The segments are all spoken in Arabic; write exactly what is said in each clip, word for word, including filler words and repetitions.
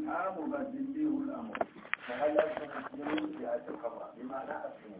ها مبدل له الأمر. فهل أنتم مسلمون في آية الخبر بمعنى أسلموا؟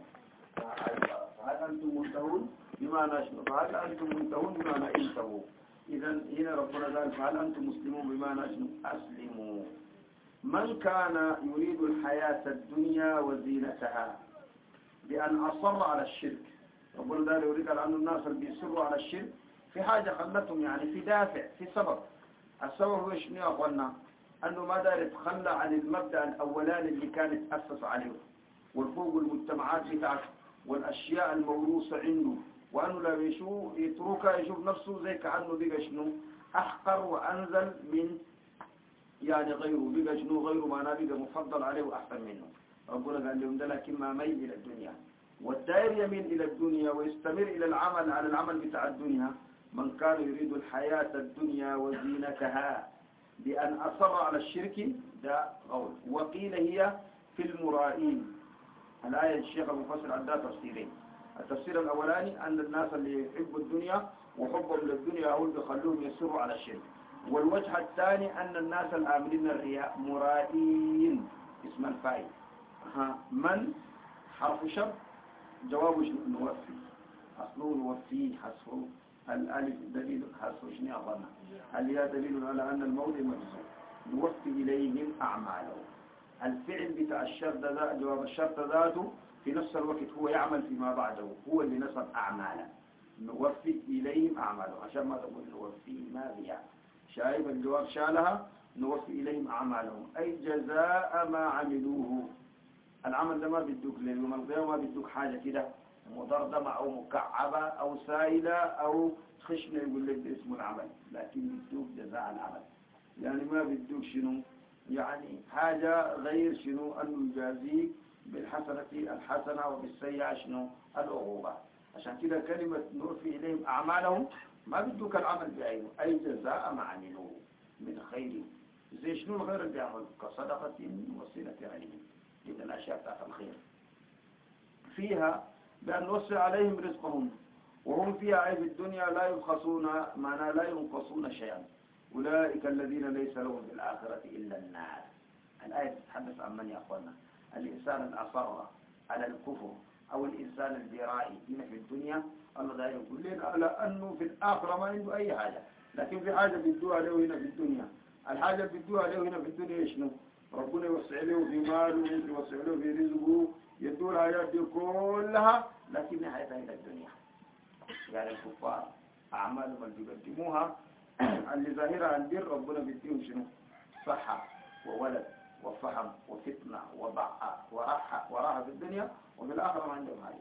فهل أنتم منتهون بمعنى شنو؟ فهل أنتم منتهون بمعنى انتهوا؟ إذا هنا ربنا قال فهل أنتم مسلمون بمعنى شنو؟ أسلموا. من كان يريد الحياة الدنيا وزينتها بأن أصر على الشرك، ربنا قال يريد أن الناس اللي بيصروا على الشرك في حاجة خلتهم، يعني في دافع، في سبب. السبب هو شنو يا أخوانا؟ أنه ما دار يتخلى عن المبدأ الأولاني اللي كان يتأسس عليه، والفوق المجتمعات بتاعته والأشياء الموروثة عنده، وأنه لا يشوف يتركها يشوف نفسه زي كأنه بقى شنو أحقر وأنزل من يعني غيره، بقى شنو غيره ما أنا بقى مفضل عليه وأحسن منه. ربنا قال لهم ده لكن ما ميل إلى الدنيا، والدائر يميل إلى الدنيا ويستمر إلى العمل على العمل بتاع الدنيا. من كان يريد الحياة الدنيا وزينتها بأن أصر على الشرك ده غول. وقيل هي في المرائين. الآية الشيخ المفسر عندها تفسيرين. التفسير الأولاني أن الناس اللي يحبوا الدنيا وحبهم للدنيا هو اللي بيخلوهم يسروا على الشرك. والوجه الثاني أن الناس الآمنين الرياء مرائين اسم الفاعل. من حرف شر جواب نوفي، أصله نوفي حسفه الألف دليل حسفه شنو أظن الياء دليل على أن الموضع مجزوم. نوفي إليهم أعمالهم. الفعل بتاع الشرط ذا جواب الشرط ذاته في نفس الوقت هو يعمل فيما بعده، هو اللي نصب أعمالا. نوفي إليهم أعمالهم عشان ما تقول نوفي ما بيع شايف الجواب شالها. نوفي إليهم أعمالهم أي جزاء ما عملوه. العمل ده ما بيدوك لليوم القيامة، ما بيدوك حاجة كده مضردمة أو مكعبة أو سائلة أو خشنة يقول لك ده اسمه العمل، لكن بيدوك جزاء العمل. يعني ما بيدوك شنو يعني حاجة غير شنو أنه يجازيك بالحسنة الحسنة وبالسيئة شنو العقوبة. عشان كده كلمة نوفي إليهم أعمالهم ما بيدوك العمل بعينه، أي جزاء ما عملوه من خير. زي شنو الغير اللي بيعمل كصدقة وصلة عليهم، إذا الأشياء بتاعت الخير فيها بأن نوسع عليهم رزقهم وهم فيها أي في الدنيا لا يبخسون معنى لا ينقصون شيئا. أولئك الذين ليس لهم في الآخرة إلا النار. الآية تتحدث عن من يا أخوانا؟ الإنسان الأصر على الكفر أو الإنسان البرائي هنا في الدنيا. الله دا يقول لنا على أنه في الآخرة ما عنده أي حاجة، لكن في حاجة بيدوها له هنا في الدنيا. الحاجة بيدوها له هنا في الدنيا شنو؟ ربنا يوسع له في ماله، يوسع له في رزقه، يدور الحياة دي كلها، لكن حياتها إلى الدنيا. يعني الكفار أعمالهم اللي بيقدموها اللي ظاهرها البر ربنا بيديهم شنو؟ صحة وولد وفهم وفتنة وضعة وراحة وراحة في الدنيا، وفي الآخرة ما عندهم حاجة.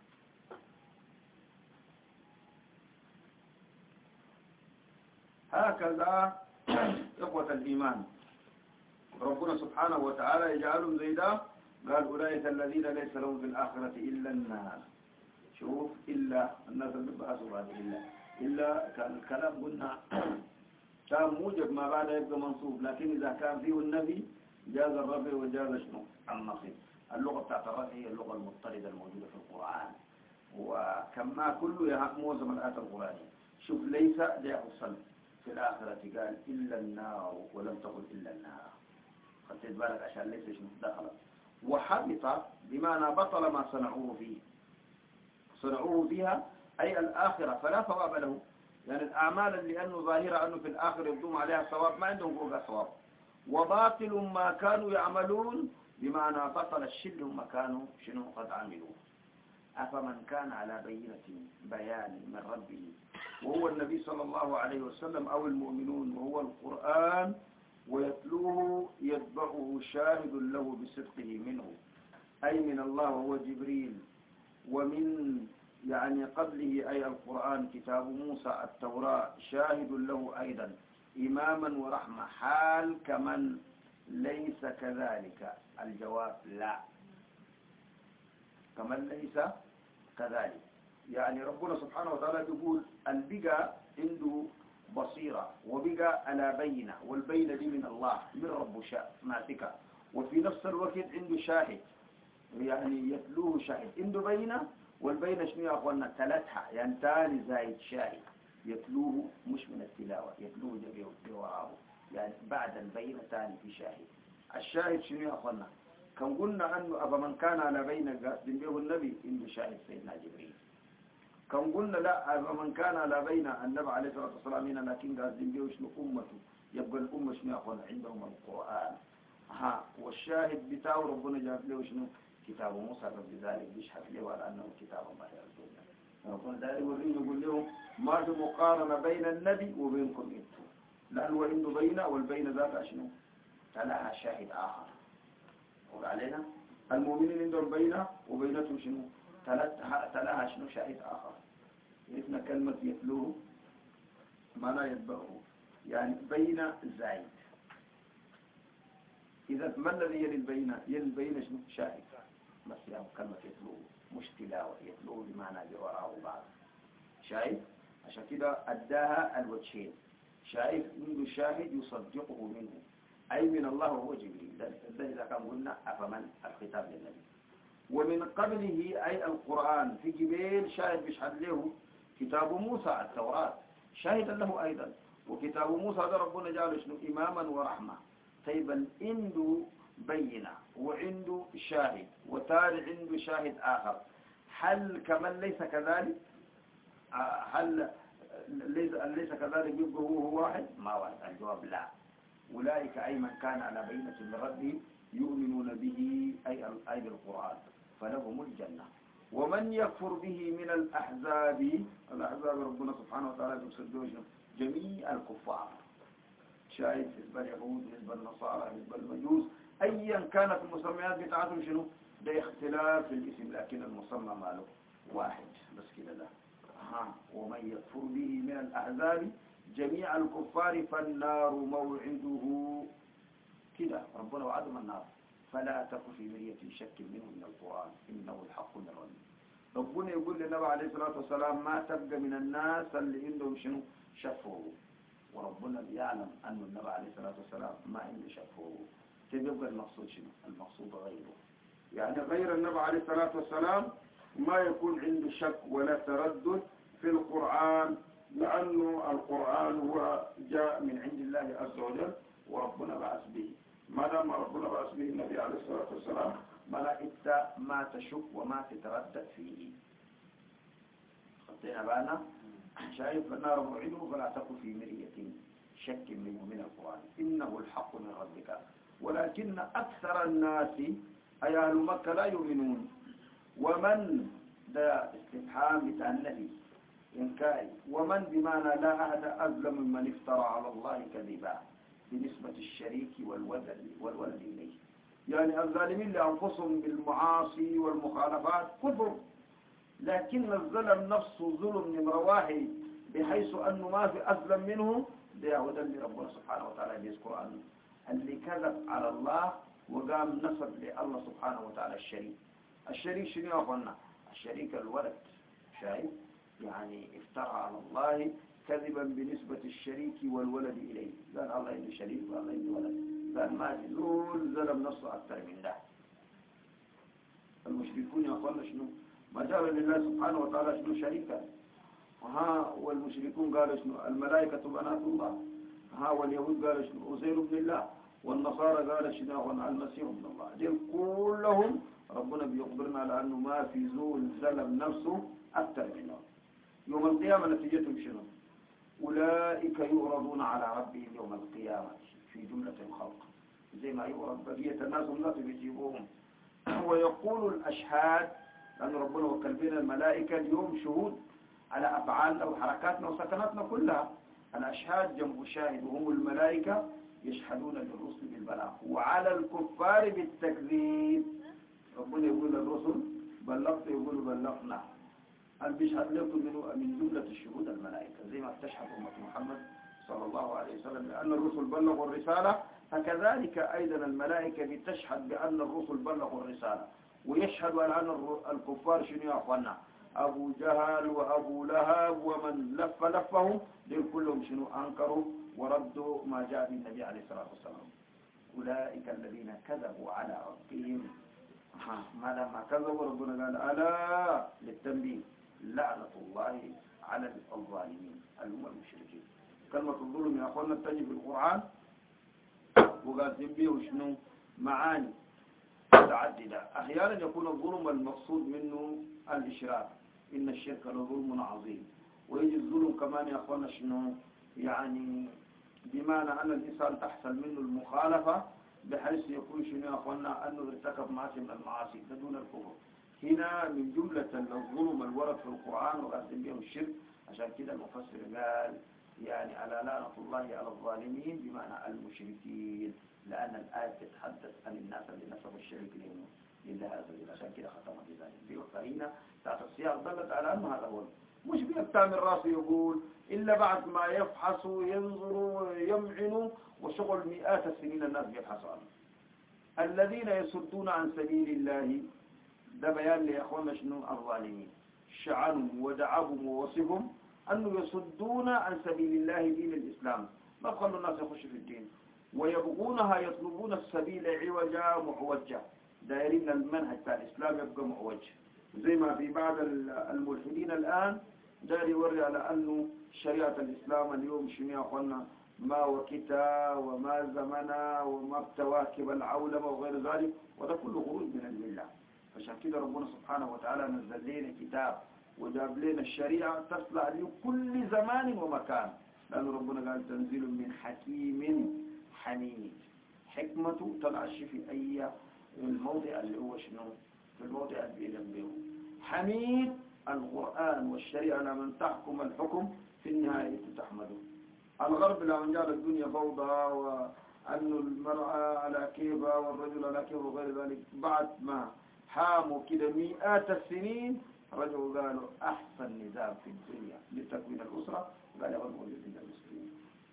هكذا إخوة الإيمان ربنا سبحانه وتعالى يجعلهم زي ده. قال أولئك الذين ليس لهم في الآخرة إلا النار. شوف إلا الناس اللي بحثوا هذه إلا إلا كان الكلام قلنا كان موجب ما بعد يبقى منصوب، لكن إذا كان فيه النبي جاز الرفع وجاز شنو النصب. اللغة بتاعت الرفع هي اللغة المضطردة الموجودة في القرآن، وكما كله معظم الآيات القرآنية. شوف ليس جاء الصلب في الآخرة قال إلا النار ولم تقل إلا النار، خدت بالك عشان ليس شنو دخلت. وحبط بمعنى بطل ما صنعوه فيه، صنعوه فيها أي الآخرة فلا ثواب له. يعني الأعمال اللي أنه ظاهرة أنه في الآخر يبدون عليها ثواب ما عندهم فوقها ثواب. وباطل ما كانوا يعملون بمعنى بطل الشل ما كانوا شنو قد عملوا. أفمن كان على بينة بيان من ربه وهو النبي صلى الله عليه وسلم أو المؤمنون وهو القرآن ويتلوه يتبعه شاهد له بصدقه منه أي من الله وهو جبريل، ومن يعني قبله أي القرآن كتاب موسى التوراة شاهد له أيضا إماما ورحمة. حال كمن ليس كذلك؟ الجواب لا، كمن ليس كذلك. يعني ربنا سبحانه وتعالى يقول البقى عنده بصيرة وبقى على بينة، والبينة دي من الله من رب ماسكة، وفي نفس الوقت عنده شاهد يعني يتلوه شاهد. عنده بينة والبينة شنو يا أخوانا؟ ثلاثها يعني تاني زايد شاهد يتلوه مش من التلاوة، يتلوه جبيه وراءه يعني بعد البينتان في شاهد. الشاهد شنو يا أخوانا؟ كان قلنا أنه أبا من كان على بين ذنبه النبي إنه شاهد سيدنا جبريل. كان قلنا لا أبا من كان على بين النبي عليه الصلاة والسلام هنا لكن قال ذنبه شنو أمته، يبقى الأمة شنو يا أخوانا؟ عندهم القرآن. ها والشاهد بتاعه ربنا جاب له شنو؟ كتاب موسى، بذلك بيشهد له على أنه كتاب الله عز وجل. ربنا دائما يوريهم يقول لهم ما في مقارنة بين النبي وبينكم انتم، لأنه عنده بينه والبين ذات شنو؟ تلاها شاهد آخر. وعلينا المؤمنين عندهم بينه وبينته شنو؟ تلاها شنو؟ شاهد آخر. عرفنا كلمة يتلوه ما لا يتبعه، يعني بين زايد. إذا ما الذي يلي البين؟ يلي البين شنو؟ شاهد. بس يعني كلمة يتلوه مش تلاوة، يتلوه بمعنى جواره بعض. شايف؟ عشان كده أداها الوجهين. شايف منه شاهد يصدقه منه، أي من الله وهو جبريل. ده إذا كان قلنا أفمن الخطاب للنبي. ومن قبله أي القرآن في جبيل شاهد بيشهد له كتاب موسى التوراة شاهدا له أيضا. وكتاب موسى ده ربنا جعله شنو؟ إماما ورحمة. طيب عنده بينة وعنده شاهد وتاري عنده شاهد آخر، هل كمن ليس كذلك؟ هل ليس ليس كذلك يبقى هو هو واحد؟ ما واحد. الجواب لا. أولئك أي من كان على بينة من ربه يؤمنون به أي أي بالقرآن فلهم الجنة. ومن يكفر به من الأحزاب، الأحزاب ربنا سبحانه وتعالى يقصد جميع الكفار، شايف حزب اليهود حزب النصارى حزب المجوس أيا كانت المسميات بتاعتهم شنو؟ ده اختلاف في الاسم لكن المسمى ماله واحد بس كده. ده ها ومن يكفر به من الأحزاب جميع الكفار فالنار موعده كده. ربنا وعدهم النار. فلا تك في مرية شك منه من القرآن إنه الحق من ربي. ربنا يقول للنبي عليه الصلاة والسلام ما تبقى من الناس اللي عندهم شنو؟ شفوه. وربنا يعلم أن النبي عليه الصلاة والسلام ما عنده شفوه. تبقى المقصود شنو؟ المقصود غيره، يعني غير النبي عليه الصلاة والسلام ما يكون عنده شك ولا تردد في القرآن، لأنه القرآن هو جاء من عند الله عز وجل وربنا بعث به. ما دام ربنا بعث به النبي عليه الصلاة والسلام ما انت ما تشك وما تتردد فيه. خطينا بالنا. شايف النار موعده فلا تكن في مرية شك منه من القرآن إنه الحق من ربك ولكن أكثر الناس أي أهل مكة لا يؤمنون. ومن ده استفهام بتاع النبي إنكاري. ومن بمعنى لا أحد أظلم ممن افترى على الله كذبا بنسبة الشريك والولد والولد إليه. يعني الظالمين لأنفسهم بالمعاصي والمخالفات كفر، لكن الظلم نفسه ظلم من رواحي بحيث أنه ما في أظلم منه. ده يعود اللي ربنا سبحانه وتعالى يذكر عنه اللي كذب على الله وقام نصب لله سبحانه وتعالى الشريك. الشريك شنو يا أخوانا؟ الشريك الولد. شايف؟ يعني افترى على الله كذبا بنسبة الشريك والولد إليه. قال الله إنه شريك والله إنه ولد. قال ما يزول ظلم نفسه أكثر من ده. المشركون يا أخوانا شنو؟ ما جعل لله سبحانه وتعالى شنو؟ شريكا. ها والمشركون قالوا شنو؟ الملائكة بنات الله. ها واليهود قالوا شنو؟ عزير بن الله. والنصارى قالوا شنو؟ المسيح ابن الله. دول كلهم ربنا بيخبرنا على أنه ما في زول ظلم نفسه أكثر منه. يوم القيامة نتيجتهم شنو؟ أولئك يعرضون على ربهم يوم القيامة في جملة الخلق زي ما يعرض بقية الناس هم لا بيجيبوهم. ويقول الأشهاد لأن ربنا وكل بين الملائكة اليوم شهود على أفعالنا وحركاتنا وسكناتنا كلها. الأشهاد جنب شاهد وهم الملائكة يشهدون للرسل بالبلاغ وعلى الكفار بالتكذيب. ربنا يقول للرسل بلغت يقول بلغنا. أن بيشهد لكم من جملة الشهود الملائكة زي ما تشهد أمة محمد صلى الله عليه وسلم لأن الرسل بلغوا الرسالة، فكذلك أيضا الملائكة بتشهد بأن الرسل بلغوا الرسالة. ويشهد على أن الكفار شنو يا أخوانا؟ أبو جهل وأبو لهب ومن لف لفهم دول كلهم شنو؟ أنكروا وردوا ما جاء بالنبي عليه الصلاة والسلام. أولئك الذين كذبوا على ربهم. ما لما كذبوا ربنا قال ألا للتنبيه لعنة الله على الظالمين اللي هم المشركين. كلمة الظلم يا أخوانا تجي في القرآن وقاسم به شنو معاني متعددة. أحيانا يكون الظلم المقصود منه الإشراك، إن الشرك لظلم عظيم. ويجي الظلم كمان يا أخوانا شنو يعني بمعنى أن الإنسان تحصل منه المخالفة بحيث يكون شنو يا أخوانا أنه ارتكب معصية من المعاصي دون الكفر. هنا من جملة الظلم الورد في القرآن وقاسم به الشرك. عشان كده المفسر قال يعني على لعنة الله على الظالمين بمعنى المشركين، لأن الآية تتحدث عن الناس اللي نسبوا الشرك لهم لله عز وجل. عشان كده ختم بذلك بوقتنا تحت السياق دلت على أنه هذا هو، مش بيتعمل راسه يقول إلا بعد ما يفحصوا ينظروا يمعنوا وشغل مئات السنين الناس بيبحثوا عنه. الذين يصدون عن سبيل الله ده بيان لأخوانا شنو الظالمين، شعنهم ودعبهم ووصفهم أنه يصدون عن سبيل الله دين الإسلام، ما خلوا الناس يخشوا في الدين، ويبغونها يطلبون السبيل عوجا معوجا، دايرين المنهج بتاع الإسلام يبقى معوج، زي ما في بعض الملحدين الآن داير يوري على أنه شريعة الإسلام اليوم شنو يا أخوانا ما وكتا وما زمنا وما بتواكب العولمة وغير ذلك، وده كله خروج من الملة. عشان كده ربنا سبحانه وتعالى نزل لنا كتاب وجاب لنا الشريعة تصلح لكل زمان ومكان، لأن ربنا قال تنزيل من حكيم حميد، حكمته تنعش في أي الموضع اللي هو شنو في الموضع اللي بيلم حميد القرآن والشريعة لمن تحكم الحكم في النهاية تحمده. الغرب لمن جعل الدنيا فوضى وأن المرأة على كيفها والرجل على كيفه وغير ذلك، بعد ما حاموا كده مئات السنين رجعوا قالوا أحسن نظام في الدنيا لتكوين الأسرة قال هو موجود عند المسلمين.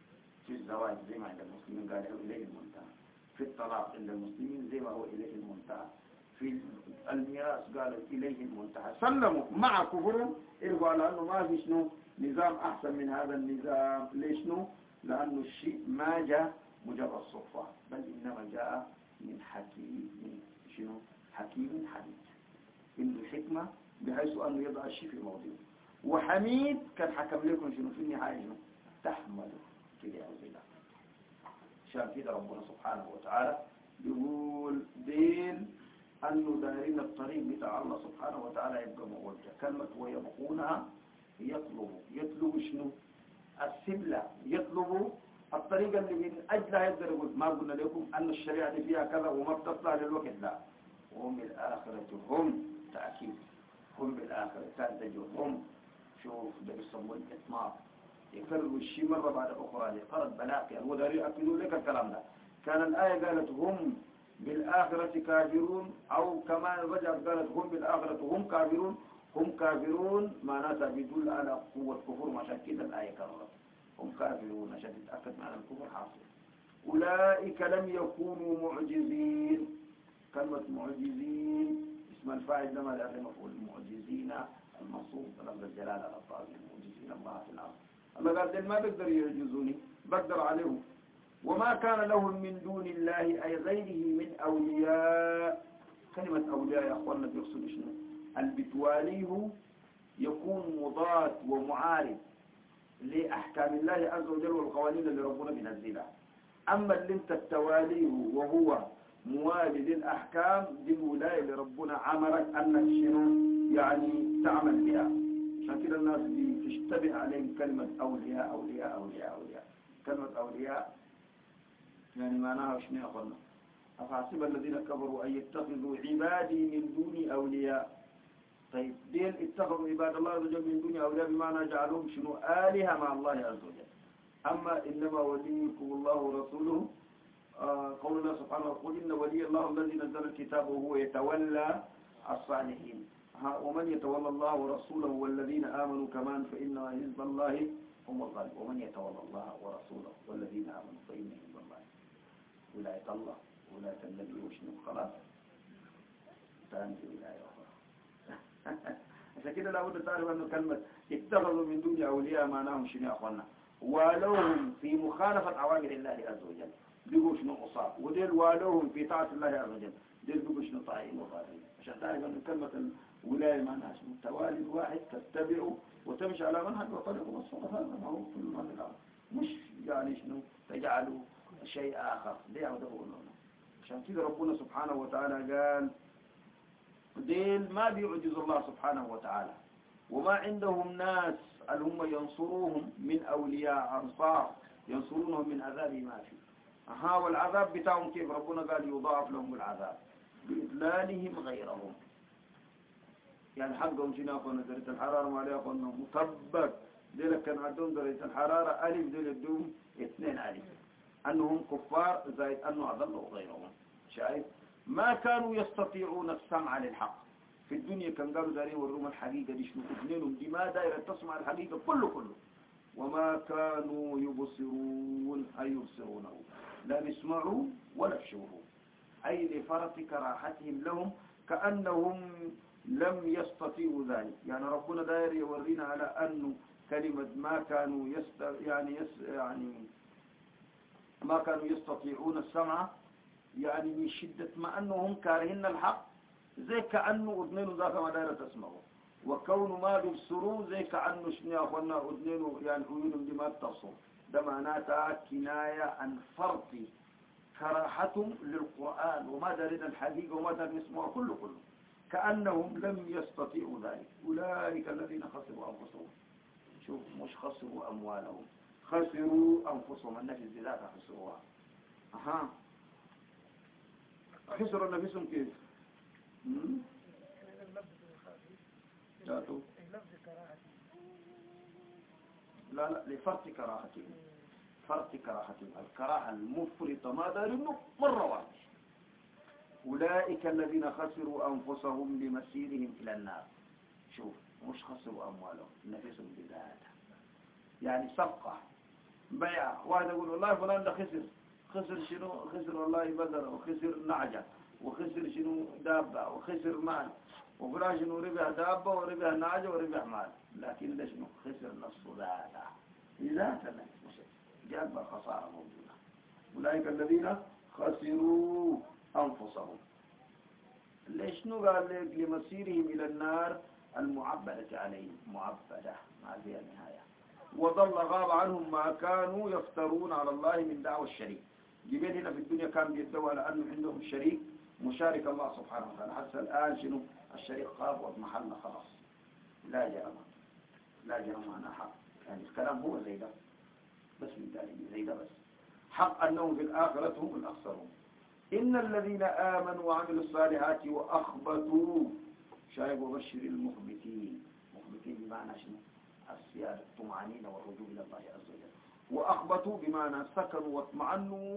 في الزواج زي ما عند المسلمين قال هو إليه المنتهى، في الطلاق عند المسلمين زي ما هو إليه المنتهى، في الميراث قالوا إليه المنتهى، سلموا مع كفرهم إلقوا على أنه ما في شنو نظام أحسن من هذا النظام. ليش نو؟ لأنه الشيء ما جاء مجرد صدفة، بل إنما جاء من حكيم من شنو حكيم حميد، عنده الحكمة بحيث أنه يضع الشيء في موضعه. وحميد كان حكم لكم شنو في النهاية شنو تحمله كده يا الله. عشان كده ربنا سبحانه وتعالى يقول دين أنه دارين الطريق بتاع الله سبحانه وتعالى يبقى موجه. كلمة ويبقونها يطلبوا يطلبوا شنو السبلة، يطلبوا الطريقة اللي من أجلها يقدر يقول ما قلنا لكم أن الشريعة اللي فيها كذا وما بتطلع للوقت، لا، وهم بالآخرة هم تأكيد، هم بالآخرة تنتجوا هم. شوف ده بيسموه الإطماع، يكرروا الشيء مرة بعد أخرى لقرد بلاقي الوداري يأكدوا لك الكلام ده. كان الآية قالت هم بالآخرة كافرون، أو كمان رجعت قالت هم بالآخرة هم كافرون. هم كافرون معناتها بيدل على قوة كفر، عشان كده الآية كررت هم كافرون عشان تتأكد معنى الكفر حاصل. أولئك لم يكونوا معجزين، كلمة معجزين اسم الفاعل لما لا مفعول، المعجزين المنصوب بلفظ الجلالة على الطاغي، المعجزين الله في الأرض. الله قال دل ما بقدر يعجزوني بقدر عليهم. وما كان لهم من دون الله أي غيره من أولياء. كلمة أولياء يا أخوانا بيقصد شنو؟ البتواليه يكون مضاد ومعارض لأحكام الله عز وجل والقوانين اللي ربنا بينزلها. أما اللي انت التواليه وهو موالي للأحكام دي الولاية اللي ربنا عمرك أنك شنو يعني تعمل بها. عشان كده الناس بتشتبه عليهم كلمة أولياء أولياء أولياء أولياء. كلمة أولياء يعني معناها شنو يا أخوانا؟ أفحسب الذين كفروا أن يتخذوا عبادي من دوني أولياء. طيب دين اتخذوا عباد الله عز وجل من دوني أولياء بمعنى جعلهم شنو آلهة مع الله عز وجل. أما إنما وليكم الله ورسوله، آه قول الله سبحانه قل إن ولي الله الذي نزل الكتاب وهو يتولى الصالحين. ومن يتولى الله ورسوله والذين آمنوا كمان فإن حزب الله هم الغالبون. ومن يتولى الله ورسوله والذين آمنوا فإن حزب الله ولاية الله ولاية النبي وشنو خلاص تاني ولاية أخرى. عشان كده لابد تعرف أنه كلمة اتخذوا من دون أولياء معناهم شنو يا أخوانا؟ والوهم في مخالفة أوامر الله عز وجل بيقوا شنو قصار، وديل والوهم في طاعة الله عز وجل ديل بيقوا شنو طاعين وطاعين. عشان تعرف أن كلمة الولاية معناها شنو؟ توالي الواحد تتبعه وتمشي على منهج وطريقه والصلاة. هذا ما هو كل ما في الأمر، مش يعني شنو تجعلوا شيء آخر ليه عودوا عشان كده ربنا سبحانه وتعالى قال ديل ما بيعجز الله سبحانه وتعالى وما عندهم ناس اللي هم ينصروهم من أولياء أنصار ينصرونهم من عذاب ما فيه أها والعذاب بتاعهم كيف ربنا قال يضاعف لهم العذاب بإذلالهم غيرهم يعني حقهم شنو أخونا درجة الحرارة ما عليه أخونا مطبق ديلك كان عندهم درجة الحرارة ألف ديل الدوم اثنين ألف أنهم كفار زائد أنه أضلوا غيرهم شايف ما كانوا يستطيعون السمع للحق في الدنيا كان قالوا دارين وروم الحقيقة دي شنو اثنينهم دي ما دايرة تسمع الحقيقة كله كله وما كانوا يبصرون أي يبصرونه لا بيسمعوا ولا يشوفوا أي لفرط كراحتهم لهم كأنهم لم يستطيعوا ذلك يعني ربنا داير يورينا على أنه كلمة ما كانوا يست يعني يس يعني ما كانوا يستطيعون السمع يعني من شدة ما أنهم كارهين الحق زي كأنه أذنين ذاك ما دايرة تسمعوا وكون ما بيبصروا زي كأنه شنو أخونا أذنين يعني عيونهم دي ما بتصر ده معناتها كناية عن فرط كراحتهم للقرآن وما دارين الحقيقة وما دارين يسمعوا كله كله كأنهم لم يستطيعوا ذلك أولئك الذين خسروا أنفسهم شوف مش خسروا أموالهم خسروا أنفسهم النفس ذات خسروها أها خسروا نفسهم كيف لا لا لفرط كراهتهم فرط كراهتهم الكراهة المفرطة ما دارين مرة واحدة أولئك الذين خسروا أنفسهم لمسيرهم إلى النار شوف مش خسروا أموالهم نفسهم بذاتها يعني صفقة بيع واحد يقول والله فلان ده خسر خسر شنو خسر والله بذر وخسر نعجة وخسر شنو دابة وخسر مال وفلان شنو ربح دابة وربح نعجة وربح مال لكن ده شنو خسر نصف ذاتها ذاتها جاب خسارة موجودة أولئك الذين خسروا أنفسهم ليش نو قال لك لمسيرهم إلى النار المعبدة عليهم معبدة ما فيها نهاية وضل غاب عنهم ما كانوا يفترون على الله من دعوى الشريك جبال هنا في الدنيا كان بيدعوا على أنه عندهم شريك مشارك الله سبحانه وتعالى حتى الآن شنو الشريك خاب واضمحلنا خلاص لا جرم لا جرم أنا حق يعني الكلام هو زي ده بس من زي ده بس حق أنهم في الآخرة هم الأخسرون إن الذين آمنوا وعملوا الصالحات وأخبتوا شايب وبشر المخبتين مخبتين بمعنى شنو السيادة الطمأنينة والرجوع إلى الله عز وجل وأخبتوا بمعنى سكنوا واطمأنوا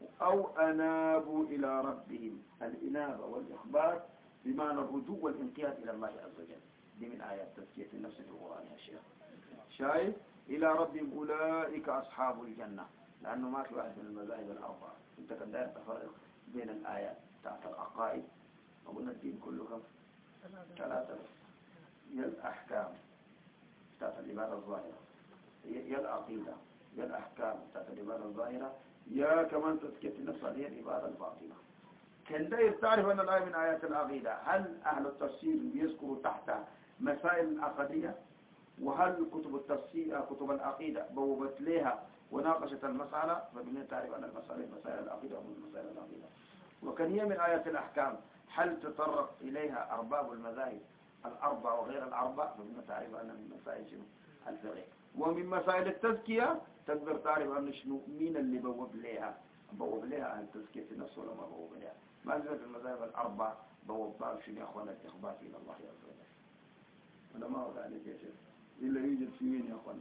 أو أنابوا إلى ربهم الإنابة والإخبات بمعنى الرجوع والانقياد إلى الله عز وجل دي من آيات تزكية النفس في القرآن يا شيخ شايف إلى ربهم أولئك أصحاب الجنة لأنه ما في واحد من المذاهب الأربعة أنت كان داير تفرق بين الآيات تحت العقائد وقلنا الدين كله كم ثلاثة هي الأحكام تحت العبادة الظاهرة هي العقيدة هي الأحكام تحت العبادة الظاهرة يا كمان تزكية النفس هي العبادة الباطنة كان داير تعرف أن الآية من آيات العقيدة هل أهل التفسير بيذكروا تحت مسائل العقدية وهل كتب التفسير كتب العقيدة بوبت لها وناقشت المسألة فبنية تعرف أن المسألة مسائل العقيدة ومن مسائل العقيدة وكان هي من آيات الأحكام هل تطرق إليها أرباب المذاهب الأربع وغير الأربع فبنية تعرف أن من مسائل شنو الفقه ومن مسائل التزكية تقدر تعرف أن شنو مين اللي بوب لها بوب لها عن تزكية النفس ولا ما بوب لها ما زالت المذاهب الأربع بوب باب شنو يا أخوانا الإخبات إلى الله عز وجل أنا ما أقول عليك يا شيخ إلا يوجد في مين يا أخوانا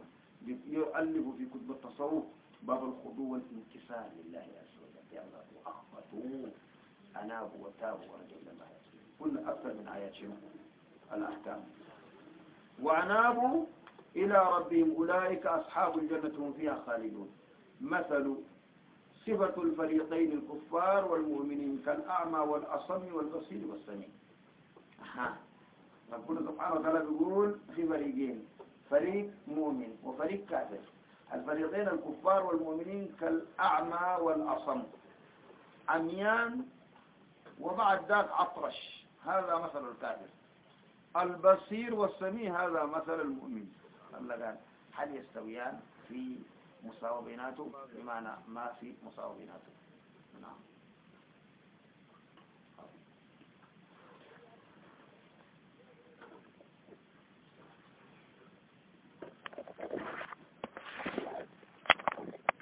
يؤلف في كتب التصوف باب الخضوع والانكسار لله عز وجل يعني وأخبتوا أنابوا وتابوا ورجعوا إلى الله عز وجل كل أكثر من آيات شنو الأحكام وأنابوا إلى ربهم أولئك أصحاب الجنة هم فيها خالدون مثل صفة الفريقين الكفار والمؤمنين كالأعمى والأصم والبصير والسميع ربنا سبحانه وتعالى بيقول في فريقين فريق مؤمن وفريق كافر الفريقين الكفار والمؤمنين كالأعمى والأصم عميان وبعد ذاك عطرش هذا مثل الكافر البصير والسميع هذا مثل المؤمن الله قال هل يستويان في مساوي بيناتهم بمعنى ما في مساوي بيناتهم. نعم.